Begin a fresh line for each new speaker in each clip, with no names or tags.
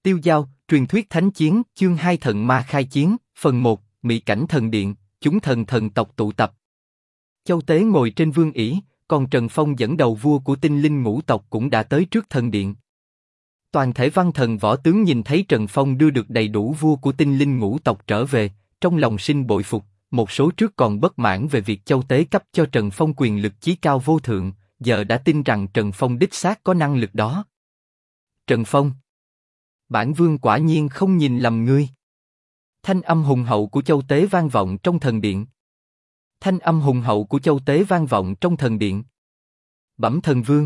Tiêu Dao, truyền thuyết thánh chiến, chương 2 thần ma khai chiến, phần 1, Mỹ cảnh thần điện, chúng thần thần tộc tụ tập. Châu Tế ngồi trên vương ỷ, còn Trần Phong dẫn đầu vua của tinh linh ngũ tộc cũng đã tới trước thần điện. Toàn thể văn thần võ tướng nhìn thấy Trần Phong đưa được đầy đủ vua của tinh linh ngũ tộc trở về, trong lòng sinh bội phục. Một số trước còn bất mãn về việc Châu Tế cấp cho Trần Phong quyền lực chí cao vô thượng, giờ đã tin rằng Trần Phong đích xác có năng lực đó. Trần Phong, bản vương quả nhiên không nhìn lầm ngươi. Thanh âm hùng hậu của Châu Tế vang vọng trong thần điện. Thanh âm hùng hậu của Châu Tế vang vọng trong thần điện. Bẩm thần vương,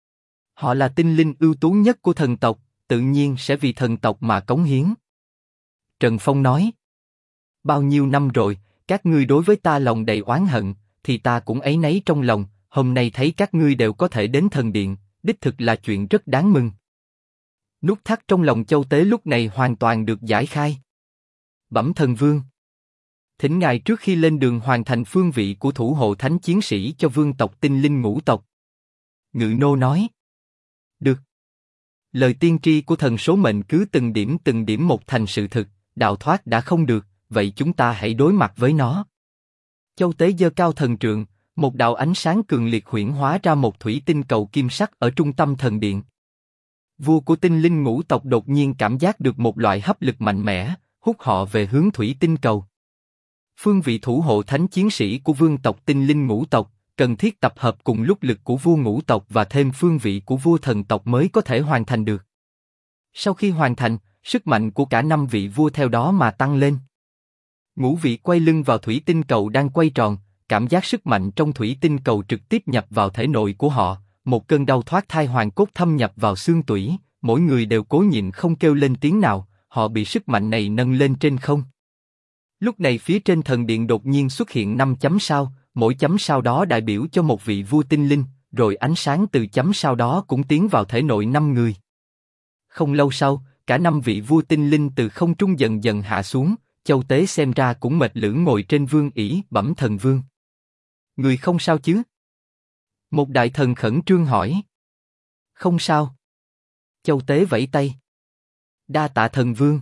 họ là tinh linh ưu tú nhất của thần tộc, tự nhiên sẽ vì thần tộc mà cống hiến. Trần Phong nói, bao nhiêu năm rồi, các ngươi đối với ta lòng đầy oán hận, thì ta cũng áy náy trong lòng. Hôm nay thấy các ngươi đều có thể đến thần điện, đích thực là chuyện rất đáng mừng. Nút thắt trong lòng Châu Tế lúc này hoàn toàn được giải khai. Bẩm thần vương, thỉnh ngài trước khi lên đường hoàn thành phương vị của thủ hộ thánh chiến sĩ cho vương tộc tinh linh ngũ tộc. Ngự nô nói, được. Lời tiên tri của thần số mệnh cứ từng điểm một thành sự thực, đạo thoát đã không được, vậy chúng ta hãy đối mặt với nó. Châu Tế giơ cao thần trượng, một đạo ánh sáng cường liệt huyễn hóa ra một thủy tinh cầu kim sắc ở trung tâm thần điện. Vua của tinh linh ngũ tộc đột nhiên cảm giác được một loại hấp lực mạnh mẽ, hút họ về hướng thủy tinh cầu. Phương vị thủ hộ thánh chiến sĩ của vương tộc tinh linh ngũ tộc, cần thiết tập hợp cùng lúc lực của vua ngũ tộc và thêm phương vị của vua thần tộc mới có thể hoàn thành được. Sau khi hoàn thành, sức mạnh của cả 5 vị vua theo đó mà tăng lên. Ngũ vị quay lưng vào thủy tinh cầu đang quay tròn, cảm giác sức mạnh trong thủy tinh cầu trực tiếp nhập vào thể nội của họ, một cơn đau thoát thai hoàn cốt thâm nhập vào xương tủy, mỗi người đều cố nhịn không kêu lên tiếng nào, họ bị sức mạnh này nâng lên trên không. Lúc này phía trên thần điện đột nhiên xuất hiện 5 chấm sao, mỗi chấm sao đó đại biểu cho một vị vua tinh linh, rồi ánh sáng từ chấm sao đó cũng tiến vào thể nội 5 người. Không lâu sau, cả 5 vị vua tinh linh từ không trung dần dần hạ xuống. Châu Tế xem ra cũng mệt lưỡng ngồi trên vương ỷ. Bẩm thần vương, người không sao chứ? Một đại thần khẩn trương hỏi. Không sao. Châu Tế vẫy tay. Đa tạ thần vương.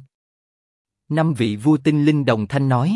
5 vị vua tinh linh đồng thanh nói.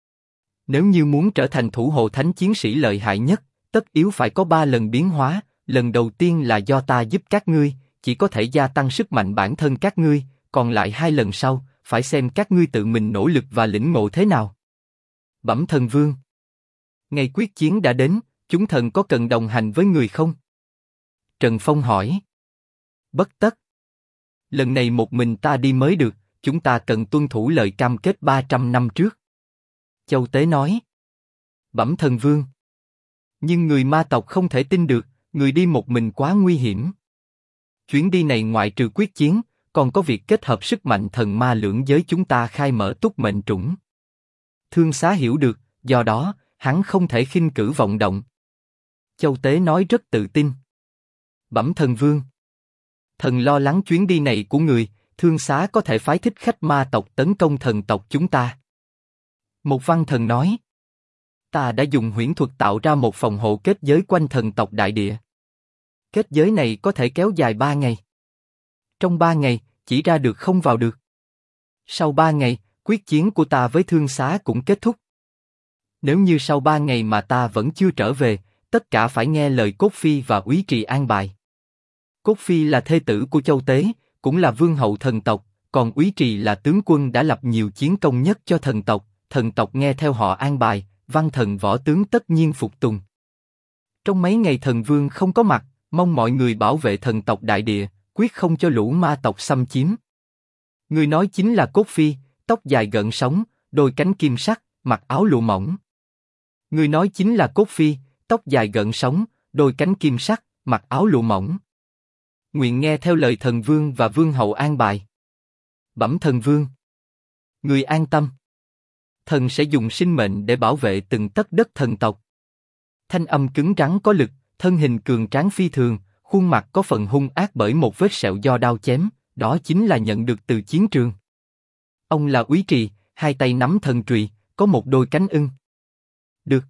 Nếu như muốn trở thành thủ hộ thánh chiến sĩ lợi hại nhất, tất yếu phải có 3 lần biến hóa. Lần đầu tiên là do ta giúp các ngươi, chỉ có thể gia tăng sức mạnh bản thân các ngươi, còn lại 2 lần sau, phải xem các ngươi tự mình nỗ lực và lĩnh ngộ thế nào. Bẩm thần vương, ngày quyết chiến đã đến, chúng thần có cần đồng hành với người không? Trần Phong hỏi. Bất tất. Lần này một mình ta đi mới được, chúng ta cần tuân thủ lời cam kết 300 năm trước. Châu Tế nói. Bẩm thần vương, nhưng người ma tộc không thể tin được, người đi một mình quá nguy hiểm. Chuyến đi này ngoại trừ quyết chiến, còn có việc kết hợp sức mạnh thần ma lưỡng giới chúng ta khai mở túc mệnh trũng. Thương Xá hiểu được, do đó, hắn không thể khinh cử vọng động. Châu Tế nói rất tự tin. Bẩm thần vương, thần lo lắng chuyến đi này của người, Thương Xá có thể phái thích khách ma tộc tấn công thần tộc chúng ta. Một văn thần nói. Ta đã dùng huyễn thuật tạo ra một phòng hộ kết giới quanh thần tộc đại địa. Kết giới này có thể kéo dài 3 ngày. Trong 3 ngày, chỉ ra được không vào được. Sau 3 ngày, quyết chiến của ta với Thương Xá cũng kết thúc. Nếu như sau 3 ngày mà ta vẫn chưa trở về, tất cả phải nghe lời Cốt Phi và Úy Trì an bài. Cốt Phi là thê tử của Châu Tế, cũng là vương hậu thần tộc, còn Úy Trì là tướng quân đã lập nhiều chiến công nhất cho thần tộc nghe theo họ an bài, văn thần võ tướng tất nhiên phục tùng. Trong mấy ngày thần vương không có mặt, mong mọi người bảo vệ thần tộc đại địa, quyết không cho lũ ma tộc xâm chiếm. Người nói chính là Cốt Phi, tóc dài gợn sóng, đôi cánh kim sắc, mặc áo lụa mỏng. Người nói chính là Cốt Phi, tóc dài gợn sóng, đôi cánh kim sắc, mặc áo lụa mỏng. Nguyện nghe theo lời thần vương và vương hậu an bài. Bẩm thần vương, người an tâm. Thần sẽ dùng sinh mệnh để bảo vệ từng tấc đất thần tộc. Thanh âm cứng rắn có lực, thân hình cường tráng phi thường, khuôn mặt có phần hung ác bởi một vết sẹo do đao chém, đó chính là nhận được từ chiến trường. Ông là Úy Trì, 2 tay nắm thần trùy, có một đôi cánh ưng. Được.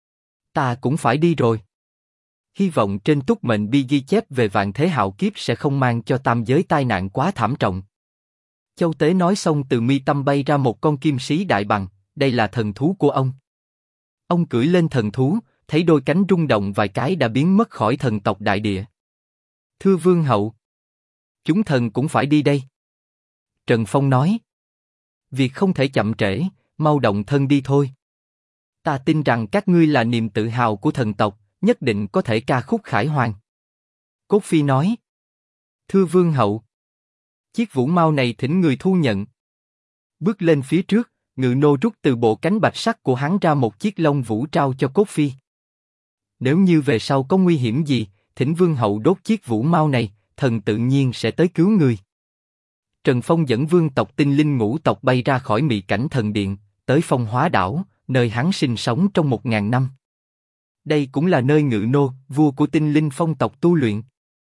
Ta cũng phải đi rồi. Hy vọng trên túc mệnh bi ghi chép về vạn thế hạo kiếp sẽ không mang cho tam giới tai nạn quá thảm trọng. Châu Tế nói xong từ mi tâm bay ra một con kim sĩ đại bằng, đây là thần thú của ông. Ông cưỡi lên thần thú, thấy đôi cánh rung động vài cái đã biến mất khỏi thần tộc đại địa. Thưa vương hậu, chúng thần cũng phải đi đây. Trần Phong nói. Việc không thể chậm trễ, mau động thân đi thôi. Ta tin rằng các ngươi là niềm tự hào của thần tộc, nhất định có thể ca khúc khải hoàn. Cốt Phi nói. Thưa vương hậu, chiếc vũ mao này thỉnh người thu nhận. Bước lên phía trước, Ngự Nô rút từ bộ cánh bạch sắc của hắn ra một chiếc lông vũ trao cho Cốt Phi. Nếu như về sau có nguy hiểm gì, thỉnh vương hậu đốt chiếc vũ mao này, thần tự nhiên sẽ tới cứu người. Trần Phong dẫn vương tộc Tinh Linh ngũ tộc bay ra khỏi mị cảnh thần điện, tới Phong Hóa đảo, nơi hắn sinh sống trong 1000 năm. Đây cũng là nơi Ngự Nô, vua của Tinh Linh phong tộc tu luyện.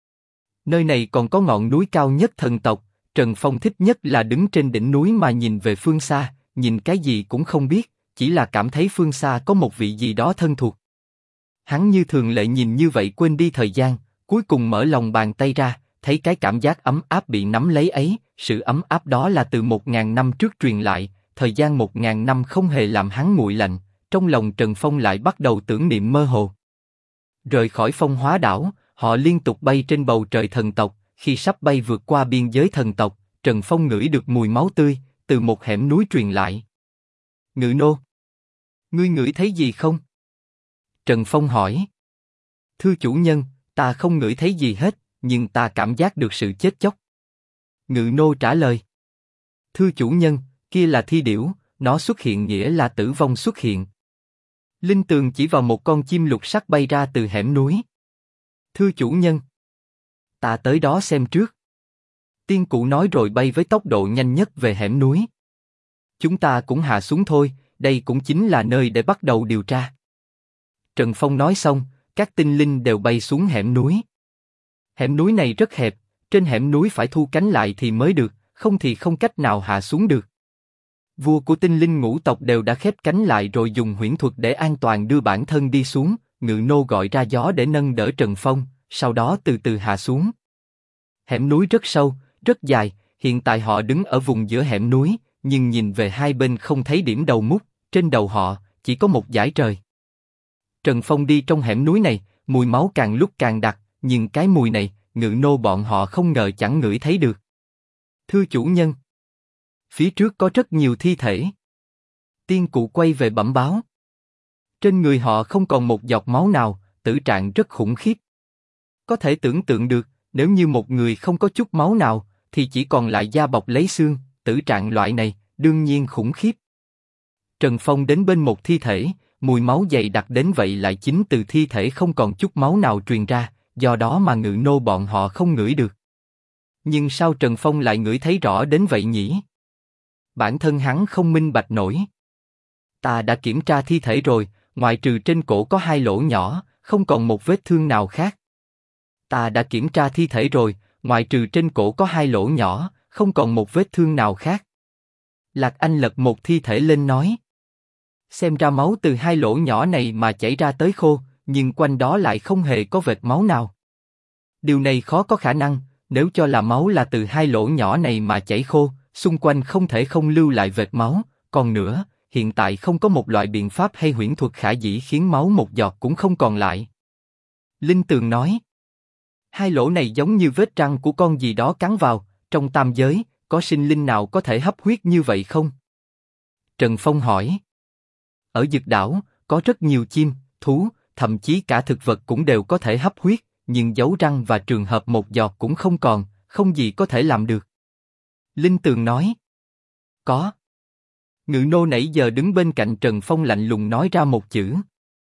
Nơi này còn có ngọn núi cao nhất thần tộc, Trần Phong thích nhất là đứng trên đỉnh núi mà nhìn về phương xa, nhìn cái gì cũng không biết, chỉ là cảm thấy phương xa có một vị gì đó thân thuộc. Hắn như thường lệ nhìn như vậy quên đi thời gian, cuối cùng mở lòng bàn tay ra, thấy cái cảm giác ấm áp bị nắm lấy ấy, sự ấm áp đó là từ 1000 năm trước truyền lại, thời gian 1000 năm không hề làm hắn nguội lạnh, trong lòng Trần Phong lại bắt đầu tưởng niệm mơ hồ. Rời khỏi Phong Hóa đảo, họ liên tục bay trên bầu trời thần tộc, khi sắp bay vượt qua biên giới thần tộc, Trần Phong ngửi được mùi máu tươi, từ một hẻm núi truyền lại. Ngự Nô, ngươi ngửi thấy gì không? Trần Phong hỏi. Thưa chủ nhân, ta không ngửi thấy gì hết, nhưng ta cảm giác được sự chết chóc. Ngự Nô trả lời. Thưa chủ nhân, kia là thi điểu, nó xuất hiện nghĩa là tử vong xuất hiện. Linh Tường chỉ vào một con chim lục sắc bay ra từ hẻm núi. Thưa chủ nhân, ta tới đó xem trước. Tiên Cụ nói rồi bay với tốc độ nhanh nhất về hẻm núi. Chúng ta cũng hạ xuống thôi, đây cũng chính là nơi để bắt đầu điều tra. Trần Phong nói xong, các tinh linh đều bay xuống hẻm núi. Hẻm núi này rất hẹp, trên hẻm núi phải thu cánh lại thì mới được, không thì không cách nào hạ xuống được. Vua của Tinh Linh ngũ tộc đều đã khép cánh lại rồi dùng huyễn thuật để an toàn đưa bản thân đi xuống. Ngự Nô gọi ra gió để nâng đỡ Trần Phong, sau đó từ từ hạ xuống. Hẻm núi rất sâu, rất dài, hiện tại họ đứng ở vùng giữa hẻm núi, nhưng nhìn về hai bên không thấy điểm đầu mút, trên đầu họ chỉ có một dải trời. Trần Phong đi trong hẻm núi này, mùi máu càng lúc càng đặc, nhưng cái mùi này, Ngự Nô bọn họ không ngờ chẳng ngửi thấy được. Thưa chủ nhân, phía trước có rất nhiều thi thể. Tiên Cụ quay về bẩm báo. Trên người họ không còn một giọt máu nào, tử trạng rất khủng khiếp. Có thể tưởng tượng được, nếu như một người không có chút máu nào, thì chỉ còn lại da bọc lấy xương, tử trạng loại này, đương nhiên khủng khiếp. Trần Phong đến bên một thi thể, mùi máu dày đặc đến vậy lại chính từ thi thể không còn chút máu nào truyền ra, do đó mà Ngự Nô bọn họ không ngửi được. Nhưng sao Trần Phong lại ngửi thấy rõ đến vậy nhỉ? Bản thân hắn không minh bạch nổi. Ta đã kiểm tra thi thể rồi, ngoại trừ trên cổ có 2 lỗ nhỏ, không còn một vết thương nào khác. Ta đã kiểm tra thi thể rồi, ngoại trừ trên cổ có 2 lỗ nhỏ, không còn một vết thương nào khác. Lạc Anh lật một thi thể lên nói. Xem ra máu từ 2 lỗ nhỏ này mà chảy ra tới khô, nhưng quanh đó lại không hề có vệt máu nào. Điều này khó có khả năng, nếu cho là máu là từ 2 lỗ nhỏ này mà chảy khô, xung quanh không thể không lưu lại vệt máu, còn nữa, hiện tại không có một loại biện pháp hay huyễn thuật khả dĩ khiến máu một giọt cũng không còn lại. Linh Tường nói. 2 lỗ này giống như vết răng của con gì đó cắn vào, trong tam giới, có sinh linh nào có thể hấp huyết như vậy không? Trần Phong hỏi. Ở Dực đảo, có rất nhiều chim, thú, thậm chí cả thực vật cũng đều có thể hấp huyết, nhưng dấu răng và trường hợp một giọt cũng không còn, không gì có thể làm được. Linh Tường nói. Có. Ngự Nô nãy giờ đứng bên cạnh Trần Phong lạnh lùng nói ra một chữ.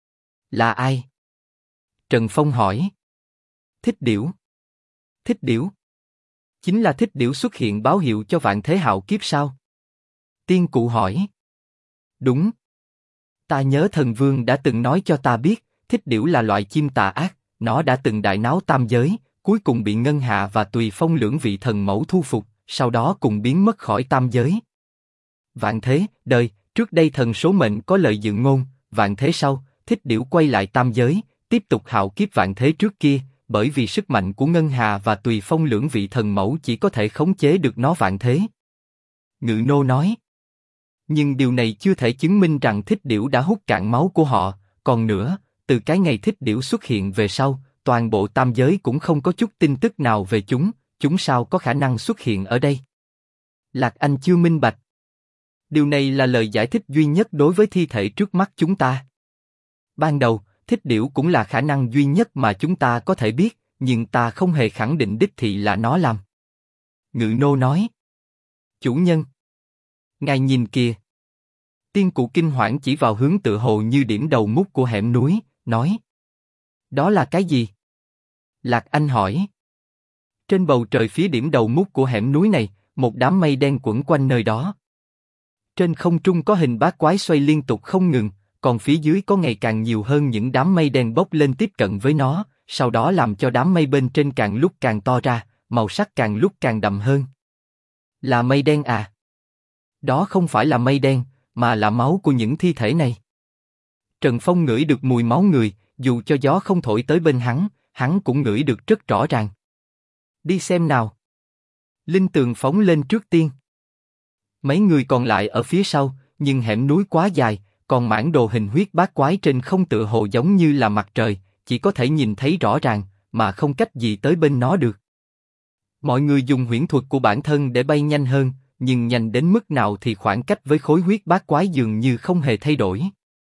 Là ai? Trần Phong hỏi. Thích Điểu. Thích Điểu? Chính là Thích Điểu xuất hiện báo hiệu cho vạn thế hạo kiếp sao? Tiên Cụ hỏi. Đúng. Ta nhớ thần vương đã từng nói cho ta biết, Thích Điểu là loại chim tà ác, nó đã từng đại náo tam giới, cuối cùng bị Ngân Hạ và Tùy Phong lưỡng vị thần mẫu thu phục, sau đó cùng biến mất khỏi tam giới. Vạn thế, đời, trước đây thần số mệnh có lời dự ngôn, vạn thế sau, Thích Điểu quay lại tam giới, tiếp tục hạo kiếp vạn thế trước kia, bởi vì sức mạnh của Ngân Hà và Tùy Phong lưỡng vị thần mẫu chỉ có thể khống chế được nó vạn thế. Ngự nô nói. Nhưng điều này chưa thể chứng minh rằng thích điểu đã hút cạn máu của họ, còn nữa, từ cái ngày thích điểu xuất hiện về sau, toàn bộ tam giới cũng không có chút tin tức nào về chúng sao có khả năng xuất hiện ở đây? Lạc Anh chưa minh bạch. Điều này là lời giải thích duy nhất đối với thi thể trước mắt chúng ta. Ban đầu, thích điểu cũng là khả năng duy nhất mà chúng ta có thể biết, nhưng ta không hề khẳng định đích thị là nó làm. Ngự nô nói. Chủ nhân. Ngài nhìn kìa. Tiên cụ kinh hoảng chỉ vào hướng tựa hồ như điểm đầu mút của hẻm núi, nói. Đó là cái gì? Lạc Anh hỏi. Trên bầu trời phía điểm đầu mút của hẻm núi này, một đám mây đen quẩn quanh nơi đó. Trên không trung có hình bát quái xoay liên tục không ngừng, còn phía dưới có ngày càng nhiều hơn những đám mây đen bốc lên tiếp cận với nó, sau đó làm cho đám mây bên trên càng lúc càng to ra, màu sắc càng lúc càng đậm hơn. Là mây đen à? Đó không phải là mây đen, mà là máu của những thi thể này. Trần Phong ngửi được mùi máu người, dù cho gió không thổi tới bên hắn cũng ngửi được rất rõ ràng. Đi xem nào. Linh Tường phóng lên trước tiên. Mấy người còn lại ở phía sau, nhưng hẻm núi quá dài, còn mảng đồ hình huyết bát quái trên không tựa hồ giống như là mặt trời, chỉ có thể nhìn thấy rõ ràng, mà không cách gì tới bên nó được. Mọi người dùng huyễn thuật của bản thân để bay nhanh hơn, nhưng nhanh đến mức nào thì khoảng cách với khối huyết bát quái dường như không hề thay đổi.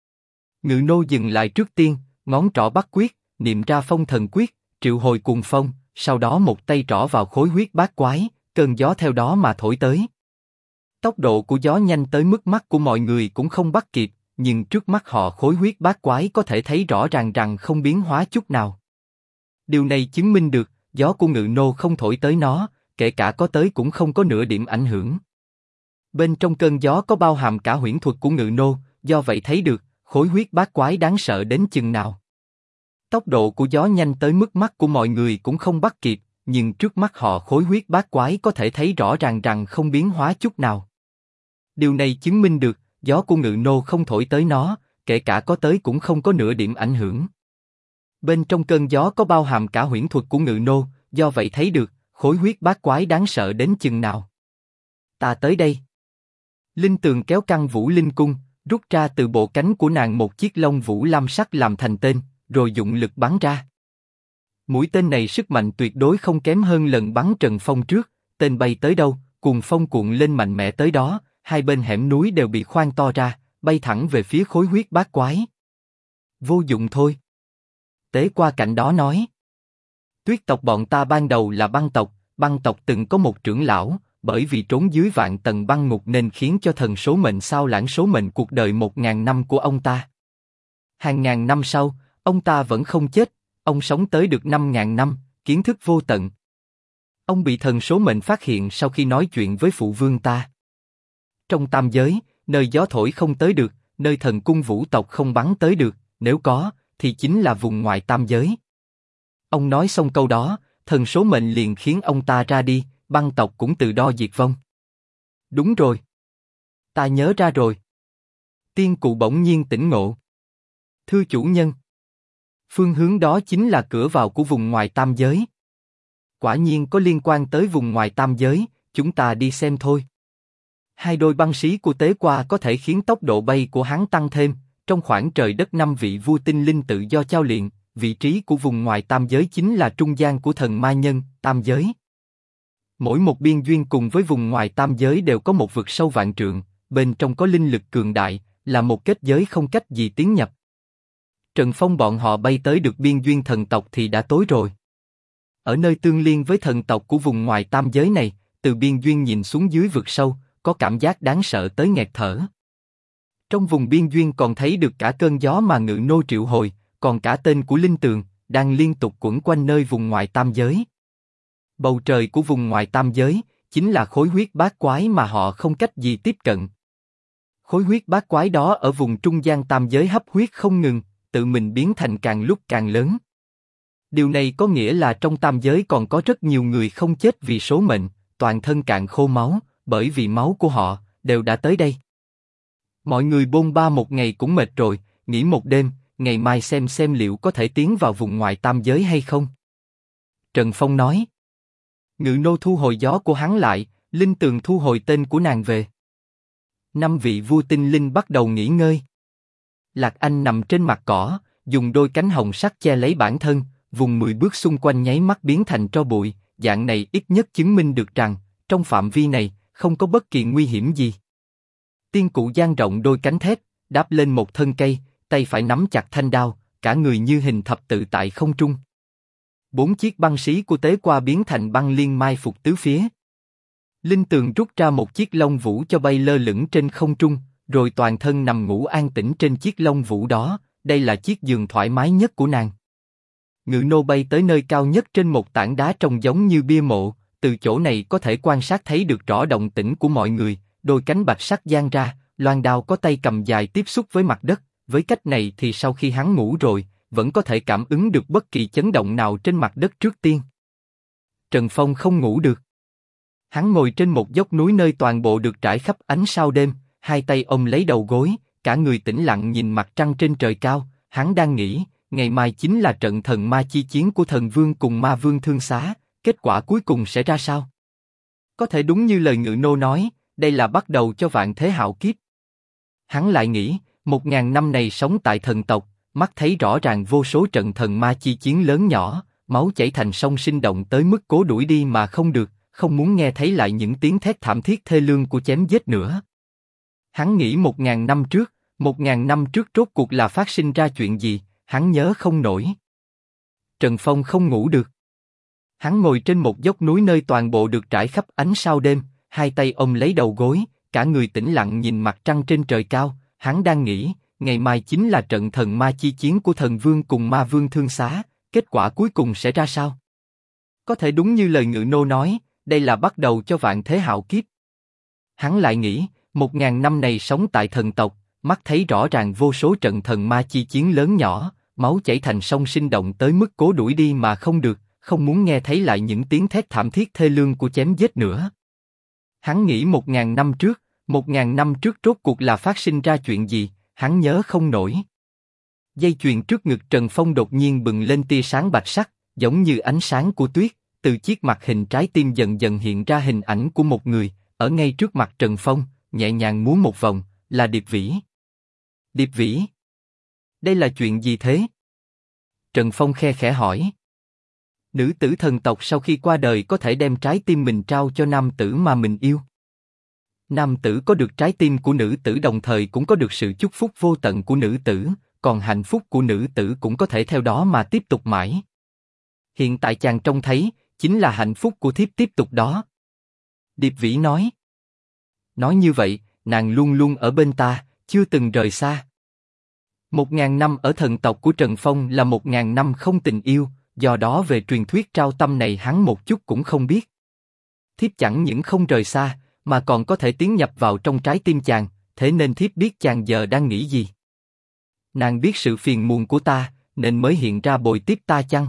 Ngự nô dừng lại trước tiên, ngón trỏ bắt quyết, niệm ra phong thần quyết, triệu hồi cuồng phong, sau đó một tay trỏ vào khối huyết bát quái, cơn gió theo đó mà thổi tới. Tốc độ của gió nhanh tới mức mắt của mọi người cũng không bắt kịp, nhưng trước mắt họ khối huyết bát quái có thể thấy rõ ràng rằng không biến hóa chút nào. Điều này chứng minh được, gió của Ngự nô không thổi tới nó, kể cả có tới cũng không có nửa điểm ảnh hưởng. Bên trong cơn gió có bao hàm cả huyễn thuật của Ngự nô, do vậy thấy được, khối huyết bát quái đáng sợ đến chừng nào. Tốc độ của gió nhanh tới mức mắt của mọi người cũng không bắt kịp, nhưng trước mắt họ khối huyết bát quái có thể thấy rõ ràng rằng không biến hóa chút nào. Điều này chứng minh được, gió của Ngự nô không thổi tới nó, kể cả có tới cũng không có nửa điểm ảnh hưởng. Bên trong cơn gió có bao hàm cả huyễn thuật của Ngự nô, do vậy thấy được, khối huyết bát quái đáng sợ đến chừng nào. Ta tới đây. Linh Tường kéo căng Vũ Linh Cung, rút ra từ bộ cánh của nàng một chiếc lông vũ lam sắc làm thành tên, rồi dụng lực bắn ra. Mũi tên này sức mạnh tuyệt đối không kém hơn lần bắn Trần Phong trước, tên bay tới đâu, cuồng phong cuộn lên mạnh mẽ tới đó, hai bên hẻm núi đều bị khoan to ra, bay thẳng về phía khối huyết bát quái. Vô dụng thôi. Tế qua cạnh đó nói. Tuyết tộc bọn ta ban đầu là băng tộc từng có một trưởng lão, bởi vì trốn dưới vạn tầng băng ngục nên khiến cho thần số mệnh sao lãng số mệnh cuộc đời 1000 năm của ông ta. Hàng ngàn năm sau, ông ta vẫn không chết, ông sống tới được 5000 năm, kiến thức vô tận. Ông bị thần số mệnh phát hiện sau khi nói chuyện với phụ vương ta. Trong tam giới, nơi gió thổi không tới được, nơi thần cung vũ tộc không bắn tới được, nếu có, thì chính là vùng ngoài tam giới. Ông nói xong câu đó, thần số mệnh liền khiến ông ta ra đi, băng tộc cũng từ đó diệt vong. Đúng rồi. Ta nhớ ra rồi. Tiên cụ bỗng nhiên tỉnh ngộ. Thưa chủ nhân. Phương hướng đó chính là cửa vào của vùng ngoài tam giới. Quả nhiên có liên quan tới vùng ngoài tam giới, chúng ta đi xem thôi. Hai đôi băng sĩ của Tế Qua có thể khiến tốc độ bay của hắn tăng thêm, trong khoảng trời đất 5 vị vua tinh linh tự do trao luyện, vị trí của vùng ngoài tam giới chính là trung gian của thần ma nhân, tam giới. Mỗi một biên duyên cùng với vùng ngoài tam giới đều có một vực sâu vạn trượng, bên trong có linh lực cường đại, là một kết giới không cách gì tiến nhập. Trần Phong bọn họ bay tới được biên duyên thần tộc thì đã tối rồi. Ở nơi tương liên với thần tộc của vùng ngoài tam giới này, từ biên duyên nhìn xuống dưới vực sâu, có cảm giác đáng sợ tới nghẹt thở. Trong vùng biên duyên còn thấy được cả cơn gió mà Ngự nô triệu hồi, còn cả tên của Linh Tường, đang liên tục quẩn quanh nơi vùng ngoài tam giới. Bầu trời của vùng ngoài tam giới, chính là khối huyết bát quái mà họ không cách gì tiếp cận. Khối huyết bát quái đó ở vùng trung gian tam giới hấp huyết không ngừng, tự mình biến thành càng lúc càng lớn. Điều này có nghĩa là trong tam giới còn có rất nhiều người không chết vì số mệnh, toàn thân cạn khô máu, bởi vì máu của họ đều đã tới đây. Mọi người bôn ba một ngày cũng mệt rồi, nghỉ một đêm, ngày mai xem liệu có thể tiến vào vùng ngoài tam giới hay không. Trần Phong nói. Ngự nô thu hồi gió của hắn lại, Linh Tường thu hồi tên của nàng về. 5 vị vua tinh linh bắt đầu nghỉ ngơi. Lạc Anh nằm trên mặt cỏ, dùng đôi cánh hồng sắc che lấy bản thân, vùng 10 bước xung quanh nháy mắt biến thành tro bụi, dạng này ít nhất chứng minh được rằng, trong phạm vi này, không có bất kỳ nguy hiểm gì. Tiên cụ dang rộng đôi cánh thép, đáp lên một thân cây, tay phải nắm chặt thanh đao, cả người như hình thập tự tại không trung. 4 chiếc băng xí của tế qua biến thành băng liên mai phục tứ phía. Linh Tường rút ra một chiếc lông vũ cho bay lơ lửng trên không trung, rồi toàn thân nằm ngủ an tĩnh trên chiếc lông vũ đó, đây là chiếc giường thoải mái nhất của nàng. Ngự nô bay tới nơi cao nhất trên một tảng đá trông giống như bia mộ, từ chỗ này có thể quan sát thấy được rõ động tĩnh của mọi người, đôi cánh bạch sắc dang ra, loan đao có tay cầm dài tiếp xúc với mặt đất, với cách này thì sau khi hắn ngủ rồi, vẫn có thể cảm ứng được bất kỳ chấn động nào trên mặt đất trước tiên. Trần Phong không ngủ được. Hắn ngồi trên một dốc núi nơi toàn bộ được trải khắp ánh sao đêm, hai tay ôm lấy đầu gối, cả người tĩnh lặng nhìn mặt trăng trên trời cao, hắn đang nghĩ, ngày mai chính là trận thần ma chi chiến của thần vương cùng ma vương Thương Xá, kết quả cuối cùng sẽ ra sao? Có thể đúng như lời Ngự nô nói, đây là bắt đầu cho vạn thế hạo kiếp. Hắn lại nghĩ, 1000 năm này sống tại thần tộc, mắt thấy rõ ràng vô số trận thần ma chi chiến lớn nhỏ, máu chảy thành sông sinh động tới mức cố đuổi đi mà không được, không muốn nghe thấy lại những tiếng thét thảm thiết thê lương của chém giết nữa. Hắn nghĩ 1000 năm trước, 1000 năm trước rốt cuộc là phát sinh ra chuyện gì, hắn nhớ không nổi. Trần Phong không ngủ được. Hắn ngồi trên một dốc núi nơi toàn bộ được trải khắp ánh sao đêm, hai tay ôm lấy đầu gối, cả người tĩnh lặng nhìn mặt trăng trên trời cao, hắn đang nghĩ, ngày mai chính là trận thần ma chi chiến của thần vương cùng ma vương Thương Xá, kết quả cuối cùng sẽ ra sao? Có thể đúng như lời Ngự nô nói, đây là bắt đầu cho vạn thế hạo kiếp. Hắn lại nghĩ, 1000 năm này sống tại thần tộc, mắt thấy rõ ràng vô số trận thần ma chi chiến lớn nhỏ, máu chảy thành sông sinh động tới mức cố đuổi đi mà không được, không muốn nghe thấy lại những tiếng thét thảm thiết thê lương của chém giết nữa. Hắn nghĩ 1000 năm trước, 1000 năm trước rốt cuộc là phát sinh ra chuyện gì, hắn nhớ không nổi. Dây chuyền trước ngực Trần Phong đột nhiên bừng lên tia sáng bạch sắc, giống như ánh sáng của tuyết, từ chiếc mặt hình trái tim dần dần hiện ra hình ảnh của một người, ở ngay trước mặt Trần Phong, nhẹ nhàng múa một vòng, là Điệp Vĩ. Điệp Vĩ? Đây là chuyện gì thế? Trần Phong khe khẽ hỏi. Nữ tử thần tộc sau khi qua đời có thể đem trái tim mình trao cho nam tử mà mình yêu. Nam tử có được trái tim của nữ tử đồng thời cũng có được sự chúc phúc vô tận của nữ tử, còn hạnh phúc của nữ tử cũng có thể theo đó mà tiếp tục mãi. Hiện tại chàng trông thấy, chính là hạnh phúc của thiếp tiếp tục đó. Điệp Vĩ nói. Nói như vậy, nàng luôn luôn ở bên ta, chưa từng rời xa. 1000 năm ở thần tộc của Trần Phong là 1000 năm không tình yêu, do đó về truyền thuyết trao tâm này hắn một chút cũng không biết. Thiếp chẳng những không rời xa, mà còn có thể tiến nhập vào trong trái tim chàng, thế nên thiếp biết chàng giờ đang nghĩ gì. Nàng biết sự phiền muộn của ta, nên mới hiện ra bồi tiếp ta chăng?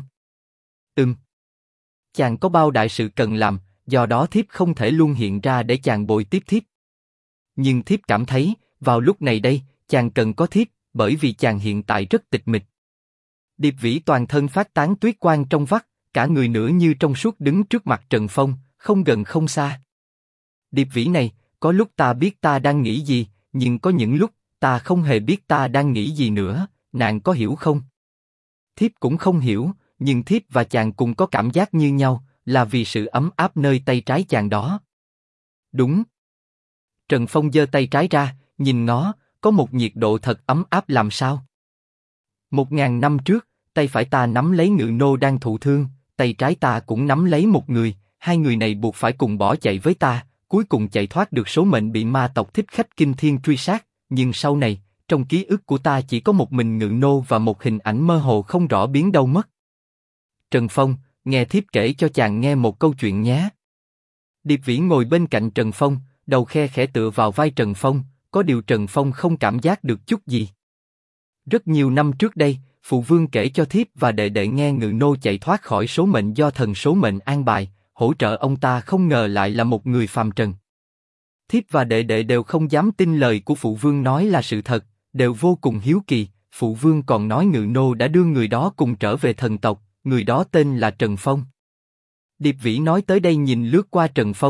Chàng có bao đại sự cần làm, do đó thiếp không thể luôn hiện ra để chàng bồi tiếp thiếp. Nhưng thiếp cảm thấy, vào lúc này đây, chàng cần có thiếp, bởi vì chàng hiện tại rất tịch mịch. Điệp Vĩ toàn thân phát tán tuyết quang trong vắt, cả người nửa như trong suốt đứng trước mặt Trần Phong, không gần không xa. Điệp Vĩ này, có lúc ta biết ta đang nghĩ gì, nhưng có những lúc, ta không hề biết ta đang nghĩ gì nữa, nàng có hiểu không? Thiếp cũng không hiểu, nhưng thiếp và chàng cùng có cảm giác như nhau, là vì sự ấm áp nơi tay trái chàng đó. Đúng. Trần Phong giơ tay trái ra, nhìn ngó, có một nhiệt độ thật ấm áp làm sao? 1000 năm trước, tay phải ta nắm lấy Ngự nô đang thụ thương, tay trái ta cũng nắm lấy một người, hai người này buộc phải cùng bỏ chạy với ta, cuối cùng chạy thoát được số mệnh bị ma tộc Thích Khách Kinh Thiên truy sát, nhưng sau này, trong ký ức của ta chỉ có một mình Ngự nô và một hình ảnh mơ hồ không rõ biến đâu mất. Trần Phong, nghe thiếp kể cho chàng nghe một câu chuyện nhé. Điệp Vĩ ngồi bên cạnh Trần Phong, đầu khe khẽ tựa vào vai Trần Phong, có điều Trần Phong không cảm giác được chút gì. Rất nhiều năm trước đây, phụ vương kể cho thiếp và đệ đệ nghe Ngự nô chạy thoát khỏi số mệnh do thần số mệnh an bài, hỗ trợ ông ta không ngờ lại là một người phàm trần. Thiếp và đệ đệ đều không dám tin lời của phụ vương nói là sự thật, đều vô cùng hiếu kỳ. Phụ vương còn nói Ngự nô đã đưa người đó cùng trở về thần tộc, người đó tên là Trần Phong. Điệp Vĩ nói tới đây nhìn lướt qua Trần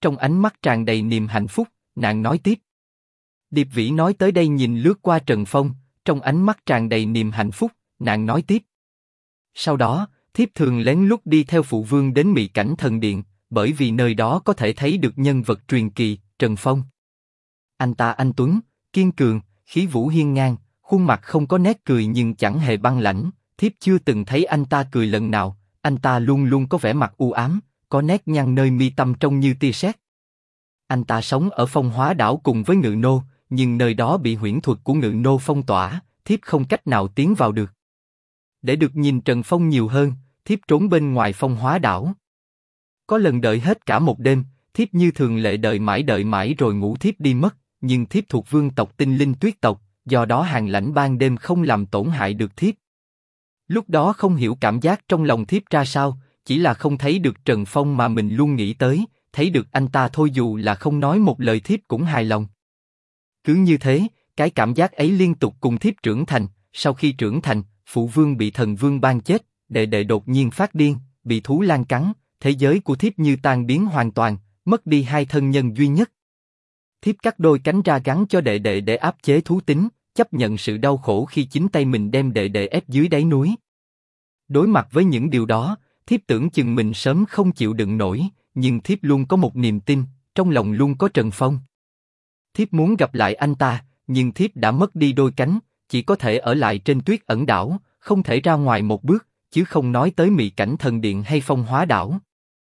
trong ánh mắt tràn đầy niềm hạnh phúc, nàng nói tiếp. Điệp Vĩ nói tới đây nhìn lướt qua Trần Phong, trong ánh mắt tràn đầy niềm hạnh phúc, nàng nói tiếp. Sau đó, thiếp thường lén lút đi theo phụ vương đến Mị Cảnh Thần Điện, bởi vì nơi đó có thể thấy được nhân vật truyền kỳ, Trần Phong. Anh ta anh tuấn, kiên cường, khí vũ hiên ngang, khuôn mặt không có nét cười nhưng chẳng hề băng lãnh, thiếp chưa từng thấy anh ta cười lần nào, anh ta luôn luôn có vẻ mặt u ám, có nét nhăn nơi mi tâm trông như tia sét. Anh ta sống ở Phong Hóa Đảo cùng với Ngự Nô, nhưng nơi đó bị huyễn thuật của Ngự Nô phong tỏa, thiếp không cách nào tiến vào được. Để được nhìn Trần Phong nhiều hơn, thiếp trốn bên ngoài Phong Hóa Đảo. Có lần đợi hết cả một đêm, thiếp như thường lệ đợi mãi rồi ngủ thiếp đi mất, nhưng thiếp thuộc vương tộc Tinh Linh Tuyết tộc, do đó Hàn Lãnh ban đêm không làm tổn hại được thiếp. Lúc đó không hiểu cảm giác trong lòng thiếp ra sao, chỉ là không thấy được Trần Phong mà mình luôn nghĩ tới, thấy được anh ta thôi dù là không nói một lời thiếp cũng hài lòng. Cứ như thế, cái cảm giác ấy liên tục cùng thiếp trưởng thành, sau khi trưởng thành, phụ vương bị thần vương ban chết, đệ đệ đột nhiên phát điên, bị thú lang cắn, thế giới của thiếp như tan biến hoàn toàn, mất đi hai thân nhân duy nhất. Thiếp cắt đôi cánh ra gắn cho đệ đệ để áp chế thú tính, chấp nhận sự đau khổ khi chính tay mình đem đệ đệ ép dưới đáy núi. Đối mặt với những điều đó, thiếp tưởng chừng mình sớm không chịu đựng nổi, nhưng thiếp luôn có một niềm tin, trong lòng luôn có Trần Phong. Thiếp muốn gặp lại anh ta, nhưng thiếp đã mất đi đôi cánh, chỉ có thể ở lại trên Tuyết Ẩn Đảo, không thể ra ngoài một bước, chứ không nói tới Mị Cảnh Thần Điện hay Phong Hóa Đảo.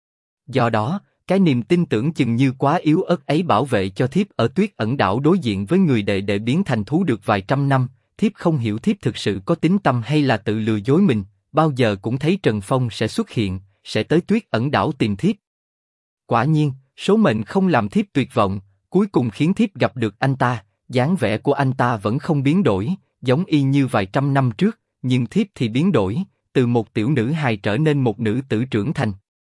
Do đó, cái niềm tin tưởng chừng như quá yếu ớt ấy bảo vệ cho thiếp ở Tuyết Ẩn Đảo đối diện với người đệ đệ biến thành thú được vài trăm năm, thiếp không hiểu thiếp thực sự có tín tâm hay là tự lừa dối mình, bao giờ cũng thấy Trần Phong sẽ xuất hiện, sẽ tới Tuyết Ẩn Đảo tìm thiếp. Quả nhiên, số mệnh không làm thiếp tuyệt vọng, cuối cùng khiến thiếp gặp được anh ta, dáng vẻ của anh ta vẫn không biến đổi, giống y như vài trăm năm trước, nhưng thiếp thì biến đổi, từ một tiểu nữ hài trở nên một nữ tử trưởng thành.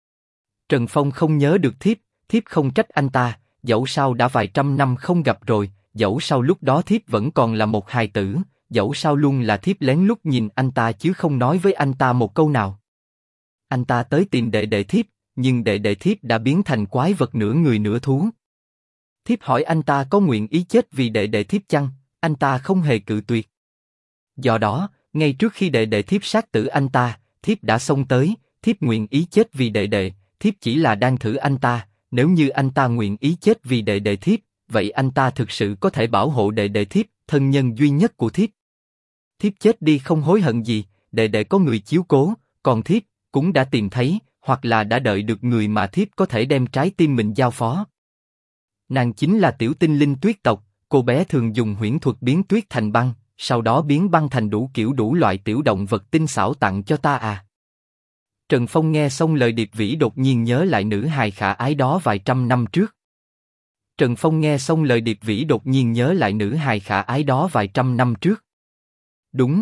Trần Phong không nhớ được thiếp, thiếp không trách anh ta, dẫu sao đã vài trăm năm không gặp rồi, dẫu sao lúc đó thiếp vẫn còn là một hài tử, dẫu sao luôn là thiếp lén lút nhìn anh ta chứ không nói với anh ta một câu nào. Anh ta tới tìm đệ đệ thiếp, nhưng đệ đệ thiếp đã biến thành quái vật nửa người nửa thú. Thiếp hỏi anh ta có nguyện ý chết vì đệ đệ thiếp chăng, anh ta không hề cự tuyệt. Do đó, ngay trước khi đệ đệ thiếp sát tử anh ta, thiếp đã xông tới, thiếp nguyện ý chết vì đệ đệ, thiếp chỉ là đang thử anh ta, nếu như anh ta nguyện ý chết vì đệ đệ thiếp, vậy anh ta thực sự có thể bảo hộ đệ đệ thiếp, thân nhân duy nhất của thiếp. Thiếp chết đi không hối hận gì, đệ đệ có người chiếu cố, còn thiếp cũng đã tìm thấy, hoặc là đã đợi được người mà thiếp có thể đem trái tim mình giao phó. Nàng chính là tiểu tinh linh tuyết tộc, cô bé thường dùng huyễn thuật biến tuyết thành băng, sau đó biến băng thành đủ kiểu đủ loại tiểu động vật tinh xảo tặng cho ta à. Trần Phong nghe xong lời Điệp Vĩ đột nhiên nhớ lại nữ hài khả ái đó vài trăm năm trước. Trần Phong nghe xong lời Điệp Vĩ đột nhiên nhớ lại nữ hài khả ái đó vài trăm năm trước. Đúng.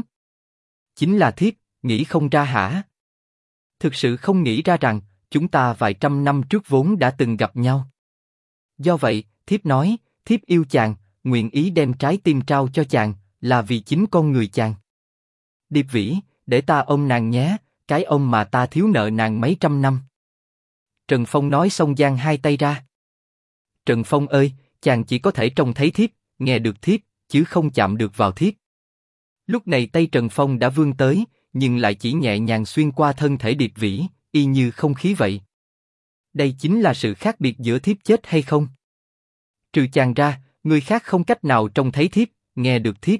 Chính là thiếp, nghĩ không ra hả? Thực sự không nghĩ ra rằng, chúng ta vài trăm năm trước vốn đã từng gặp nhau. Do vậy, thiếp nói, thiếp yêu chàng, nguyện ý đem trái tim trao cho chàng, là vì chính con người chàng. Điệp Vĩ, để ta ôm nàng nhé, cái ôm mà ta thiếu nợ nàng mấy trăm năm. Trần Phong nói xong giang hai tay ra. Trần Phong ơi, chàng chỉ có thể trông thấy thiếp, nghe được thiếp, chứ không chạm được vào thiếp. Lúc này tay Trần Phong đã vươn tới, nhưng lại chỉ nhẹ nhàng xuyên qua thân thể Điệp Vĩ, y như không khí vậy. Đây chính là sự khác biệt giữa thiếp chết hay không. Trừ chàng ra, người khác không cách nào trông thấy thiếp, nghe được thiếp.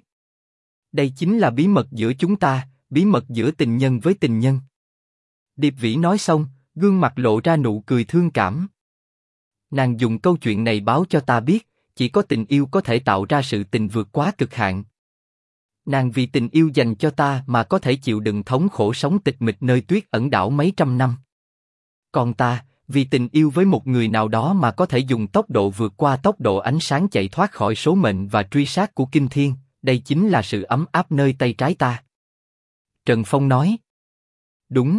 Đây chính là bí mật giữa chúng ta, bí mật giữa tình nhân với tình nhân. Điệp Vĩ nói xong, gương mặt lộ ra nụ cười thương cảm. Nàng dùng câu chuyện này báo cho ta biết, chỉ có tình yêu có thể tạo ra sự tình vượt quá cực hạn. Nàng vì tình yêu dành cho ta mà có thể chịu đựng thống khổ sống tịch mịch nơi Tuyết Ẩn Đảo mấy trăm năm. Còn ta, vì tình yêu với một người nào đó mà có thể dùng tốc độ vượt qua tốc độ ánh sáng chạy thoát khỏi số mệnh và truy sát của Kinh Thiên, đây chính là sự ấm áp nơi tay trái ta. Trần Phong nói. Đúng.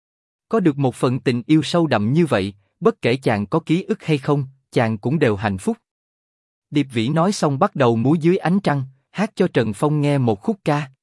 Có được một phần tình yêu sâu đậm như vậy, bất kể chàng có ký ức hay không, chàng cũng đều hạnh phúc. Điệp Vĩ nói xong bắt đầu múa dưới ánh trăng, hát cho Trần Phong nghe một khúc ca.